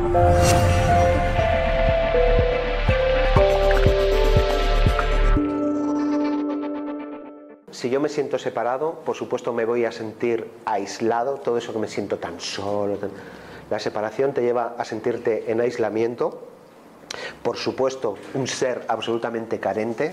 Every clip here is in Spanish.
Si yo me siento separado, por supuesto me voy a sentir aislado, todo eso que me siento tan solo. La separación te lleva a sentirte en aislamiento, por supuesto un ser absolutamente carente.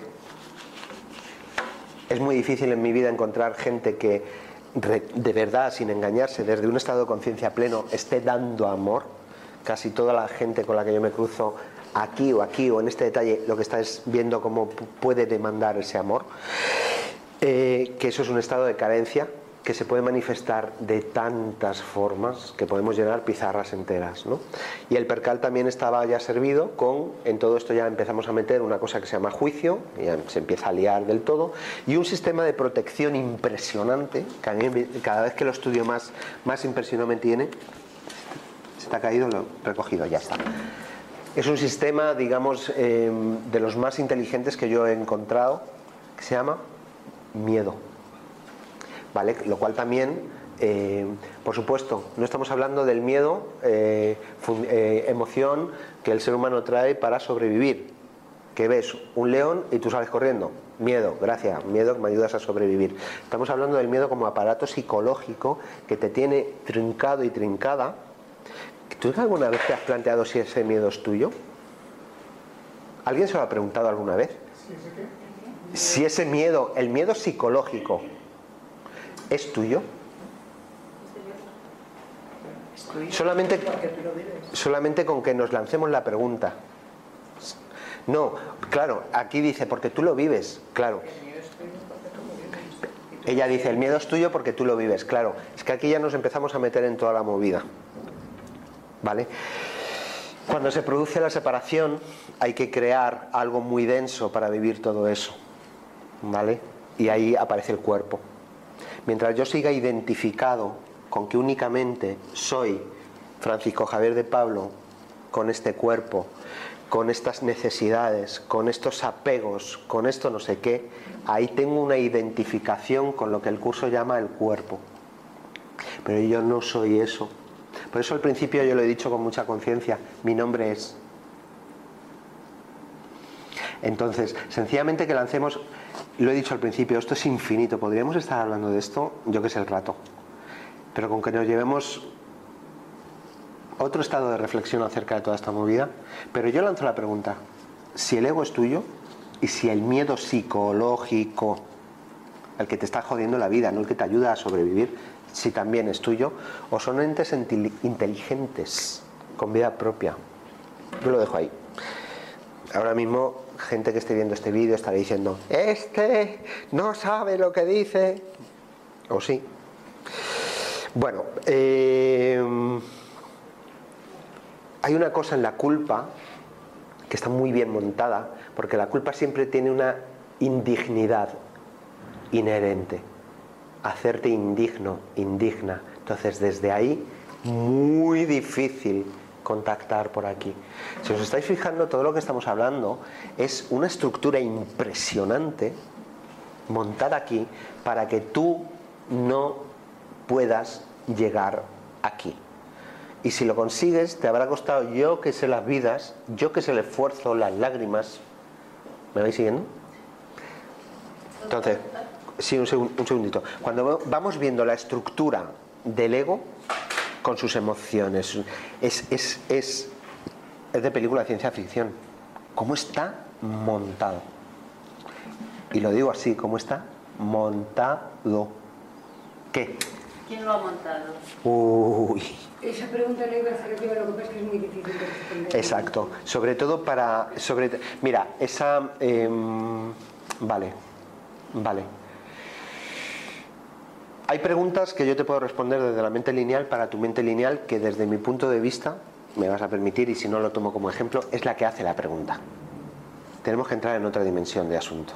Es muy difícil en mi vida encontrar gente que de verdad, sin engañarse, desde un estado de conciencia pleno, esté dando amor. Casi toda la gente con la que yo me cruzo, aquí o en este detalle, lo que está es viendo cómo puede demandar ese amor. Que eso es un estado de carencia que se puede manifestar de tantas formas que podemos llenar pizarras enteras, ¿no? Y el percal también estaba ya servido con, en todo esto ya empezamos a meter una cosa que se llama juicio, y ya se empieza a liar del todo, y un sistema de protección impresionante, que a mí cada vez que lo estudio más impresión me tiene. Se te ha caído, lo he recogido, ya está. Es un sistema, digamos, de los más inteligentes que yo he encontrado, que se llama miedo, ¿vale? Lo cual también, por supuesto, no estamos hablando del miedo, emoción que el ser humano trae para sobrevivir, que ves un león y tú sales corriendo, miedo, gracias, miedo que me ayudas a sobrevivir. Estamos hablando del miedo como aparato psicológico que te tiene trincado y trincada. ¿Tú alguna vez te has planteado si ese miedo es tuyo? ¿Alguien se lo ha preguntado alguna vez? Si ese miedo, el miedo psicológico, ¿es tuyo? Solamente con que nos lancemos la pregunta. No, claro, aquí dice, porque tú lo vives, claro. Ella dice, el miedo es tuyo porque tú lo vives, claro. Es que aquí ya nos empezamos a meter en toda la movida, ¿vale? Cuando se produce la separación hay que crear algo muy denso para vivir todo eso, ¿vale? Y ahí aparece el cuerpo. Mientras yo siga identificado con que únicamente soy Francisco Javier de Pablo, con este cuerpo, con estas necesidades, con estos apegos, con esto no sé qué, ahí tengo una identificación con lo que el curso llama el cuerpo. Pero yo no soy eso. Por eso al principio yo lo he dicho con mucha conciencia, mi nombre es. Entonces, sencillamente que lancemos, lo he dicho al principio, esto es infinito, podríamos estar hablando de esto, yo que sé, el rato, pero con que nos llevemos otro estado de reflexión acerca de toda esta movida. Pero yo lanzo la pregunta, si el ego es tuyo y si el miedo psicológico, el que te está jodiendo la vida, no el que te ayuda a sobrevivir, si también es tuyo, o son entes inteligentes con vida propia. Yo lo dejo ahí. Ahora mismo gente que esté viendo este vídeo estará diciendo, este no sabe lo que dice, o sí. Bueno, hay una cosa en la culpa que está muy bien montada, porque la culpa siempre tiene una indignidad inherente, hacerte indigno, indigna. Entonces desde ahí muy difícil contactar por aquí. Si os estáis fijando, todo lo que estamos hablando es una estructura impresionante montada aquí para que tú no puedas llegar aquí. Y si lo consigues, te habrá costado, yo que sé, las vidas, yo que sé, el esfuerzo, las lágrimas. ¿Me vais siguiendo? Entonces, sí, un segundito. Cuando vamos viendo la estructura del ego con sus emociones, es de película de ciencia ficción. ¿Cómo está montado? Y lo digo así, ¿cómo está montado? ¿Qué? ¿Quién lo ha montado? Uy. Esa pregunta no iba a hacer yo, lo que pasa es que es muy difícil de responder. Exacto. Sobre todo para... mira, esa... Vale. Hay preguntas que yo te puedo responder desde la mente lineal para tu mente lineal, que desde mi punto de vista, me vas a permitir, y si no lo tomo como ejemplo, es la que hace la pregunta. Tenemos que entrar en otra dimensión de asunto.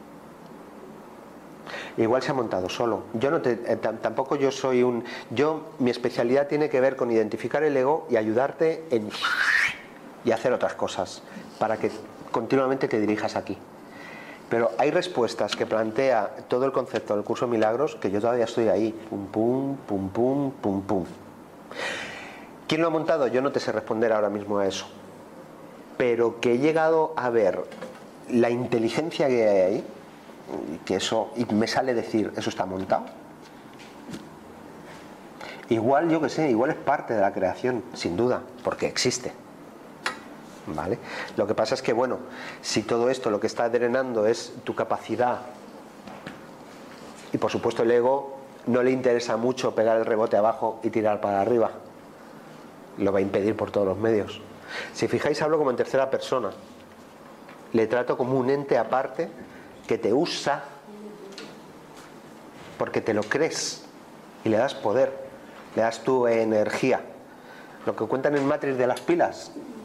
Igual se ha montado solo. Yo no tampoco yo soy un... mi especialidad tiene que ver con identificar el ego y ayudarte y hacer otras cosas para que continuamente te dirijas aquí. Pero hay respuestas que plantea todo el concepto del curso de milagros que yo todavía estoy ahí. Pum, pum, pum, pum, pum, pum. ¿Quién lo ha montado? Yo no te sé responder ahora mismo a eso. Pero que he llegado a ver la inteligencia que hay ahí, y me sale decir, eso está montado. Igual, yo que sé, igual es parte de la creación, sin duda, porque existe. ¿Vale? Lo que pasa es que, bueno, si todo esto lo que está drenando es tu capacidad, y por supuesto el ego no le interesa mucho pegar el rebote abajo y tirar para arriba, lo va a impedir por todos los medios. Si fijáis, hablo como en tercera persona, le trato como un ente aparte que te usa porque te lo crees y le das poder, le das tu energía. Lo que cuentan en Matrix de las pilas,